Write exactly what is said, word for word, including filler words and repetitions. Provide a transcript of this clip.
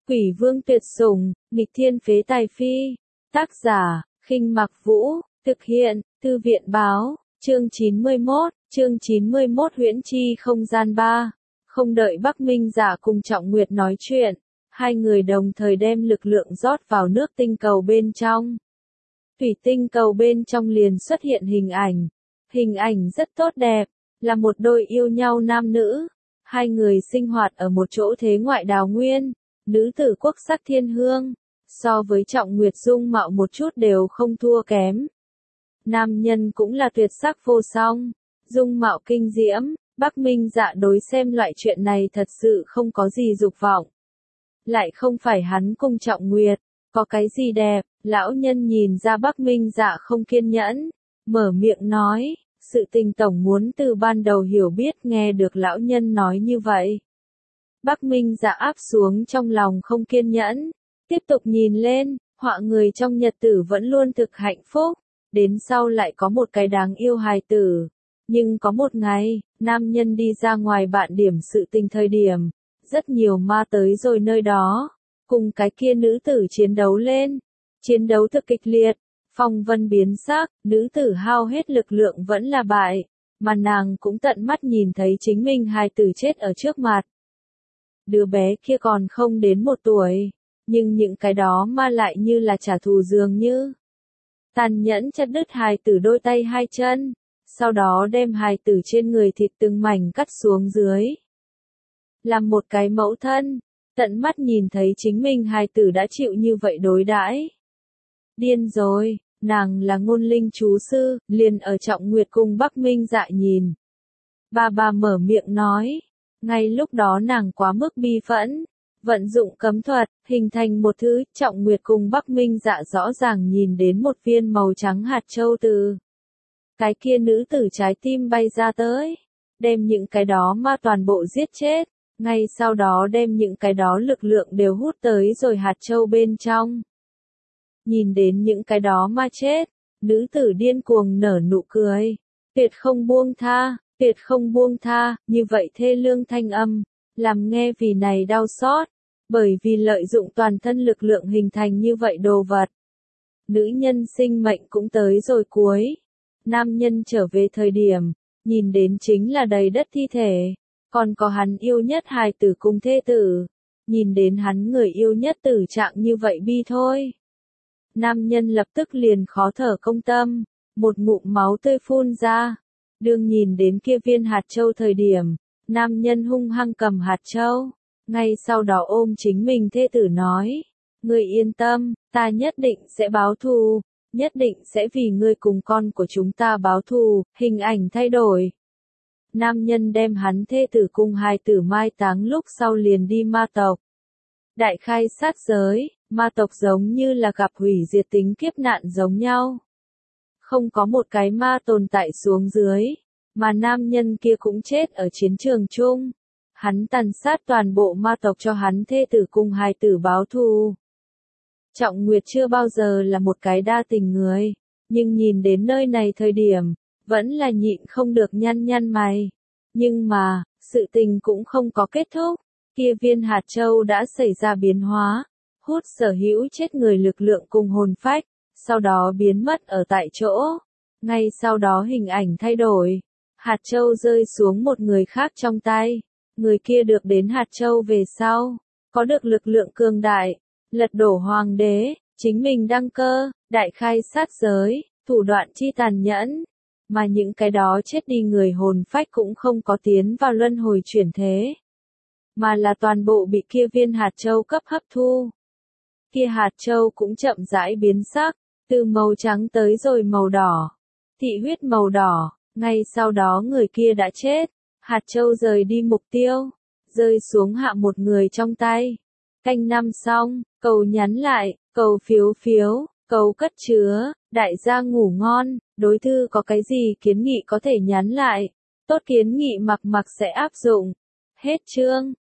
Quỷ vương tuyệt sủng, nghịch thiên phế tài phi. Tác giả, Khinh Mặc Vũ, thực hiện, Thư viện báo, chương chín mươi mốt, chương chín mươi mốt huyễn chi không gian ba. Không đợi Bắc Minh Dạ cùng Trọng Nguyệt nói chuyện, hai người đồng thời đem lực lượng rót vào nước tinh cầu bên trong. Thủy tinh cầu bên trong liền xuất hiện hình ảnh. Hình ảnh rất tốt đẹp, là một đôi yêu nhau nam nữ. Hai người sinh hoạt ở một chỗ thế ngoại đào nguyên, nữ tử quốc sắc thiên hương, so với Trọng Nguyệt dung mạo một chút đều không thua kém. Nam nhân cũng là tuyệt sắc vô song, dung mạo kinh diễm. Bắc Minh Dạ đối xem loại chuyện này thật sự không có gì dục vọng. Lại không phải hắn cùng Trọng Nguyệt, có cái gì đẹp, lão nhân nhìn ra Bắc Minh Dạ không kiên nhẫn, mở miệng nói, sự tình tổng muốn từ ban đầu hiểu biết. Nghe được lão nhân nói như vậy, Bắc Minh Dạ áp xuống trong lòng không kiên nhẫn, tiếp tục nhìn lên, họa người trong nhật tử vẫn luôn thực hạnh phúc, đến sau lại có một cái đáng yêu hài tử. Nhưng có một ngày, nam nhân đi ra ngoài bạn điểm sự tình thời điểm, rất nhiều ma tới rồi nơi đó, cùng cái kia nữ tử chiến đấu lên. Chiến đấu thực kịch liệt, phong vân biến sắc, nữ tử hao hết lực lượng vẫn là bại, mà nàng cũng tận mắt nhìn thấy chính mình hài tử chết ở trước mặt. Đứa bé kia còn không đến một tuổi, nhưng những cái đó ma lại như là trả thù dường như. Tàn nhẫn chặt đứt hài tử đôi tay hai chân, sau đó đem hài tử trên người thịt từng mảnh cắt xuống dưới. Làm một cái mẫu thân, tận mắt nhìn thấy chính mình hài tử đã chịu như vậy đối đãi. Điên rồi, nàng là ngôn linh chú sư, liền ở Trọng Nguyệt cùng Bắc Minh Dạ nhìn. Bà bà mở miệng nói, ngay lúc đó nàng quá mức bi phẫn, vận dụng cấm thuật, hình thành một thứ. Trọng Nguyệt cùng Bắc Minh Dạ rõ ràng nhìn đến một viên màu trắng hạt châu từ cái kia nữ tử trái tim bay ra tới, đem những cái đó ma toàn bộ giết chết, ngay sau đó đem những cái đó lực lượng đều hút tới rồi hạt châu bên trong. Nhìn đến những cái đó ma chết, nữ tử điên cuồng nở nụ cười, tuyệt không buông tha, tuyệt không buông tha, như vậy thê lương thanh âm, làm nghe vì này đau xót, bởi vì lợi dụng toàn thân lực lượng hình thành như vậy đồ vật. Nữ nhân sinh mệnh cũng tới rồi cuối. Nam nhân trở về thời điểm, nhìn đến chính là đầy đất thi thể, còn có hắn yêu nhất hài tử cùng thê tử, nhìn đến hắn người yêu nhất tử trạng như vậy bi thôi. Nam nhân lập tức liền khó thở công tâm, một ngụm máu tươi phun ra. Đương nhìn đến kia viên hạt châu thời điểm, nam nhân hung hăng cầm hạt châu, ngay sau đó ôm chính mình thê tử nói, ngươi yên tâm, ta nhất định sẽ báo thù. Nhất định sẽ vì ngươi cùng con của chúng ta báo thù. Hình ảnh thay đổi. Nam nhân đem hắn thê tử cùng hài tử mai táng lúc sau liền đi ma tộc. Đại khai sát giới, ma tộc giống như là gặp hủy diệt tính kiếp nạn giống nhau. Không có một cái ma tồn tại xuống dưới, mà nam nhân kia cũng chết ở chiến trường chung. Hắn tàn sát toàn bộ ma tộc cho hắn thê tử cùng hài tử báo thù. Trọng Nguyệt chưa bao giờ là một cái đa tình người, nhưng nhìn đến nơi này thời điểm, vẫn là nhịn không được nhăn nhăn mày. Nhưng mà, sự tình cũng không có kết thúc, kia viên hạt châu đã xảy ra biến hóa, hút sở hữu chết người lực lượng cùng hồn phách, sau đó biến mất ở tại chỗ. Ngay sau đó hình ảnh thay đổi, hạt châu rơi xuống một người khác trong tay, người kia được đến hạt châu về sau, có được lực lượng cường đại. Lật đổ hoàng đế, chính mình đăng cơ, đại khai sát giới, thủ đoạn chi tàn nhẫn. Mà những cái đó chết đi người hồn phách cũng không có tiến vào luân hồi chuyển thế, mà là toàn bộ bị kia viên hạt châu cấp hấp thu. Kia hạt châu cũng chậm rãi biến sắc, từ màu trắng tới rồi màu đỏ, thị huyết màu đỏ, ngay sau đó người kia đã chết, hạt châu rời đi mục tiêu, rơi xuống hạ một người trong tay. Canh năm xong, cầu nhắn lại, cầu phiếu phiếu, cầu cất chứa, đại gia ngủ ngon, đối thư có cái gì kiến nghị có thể nhắn lại, tốt kiến nghị mặc mặc sẽ áp dụng. Hết chương.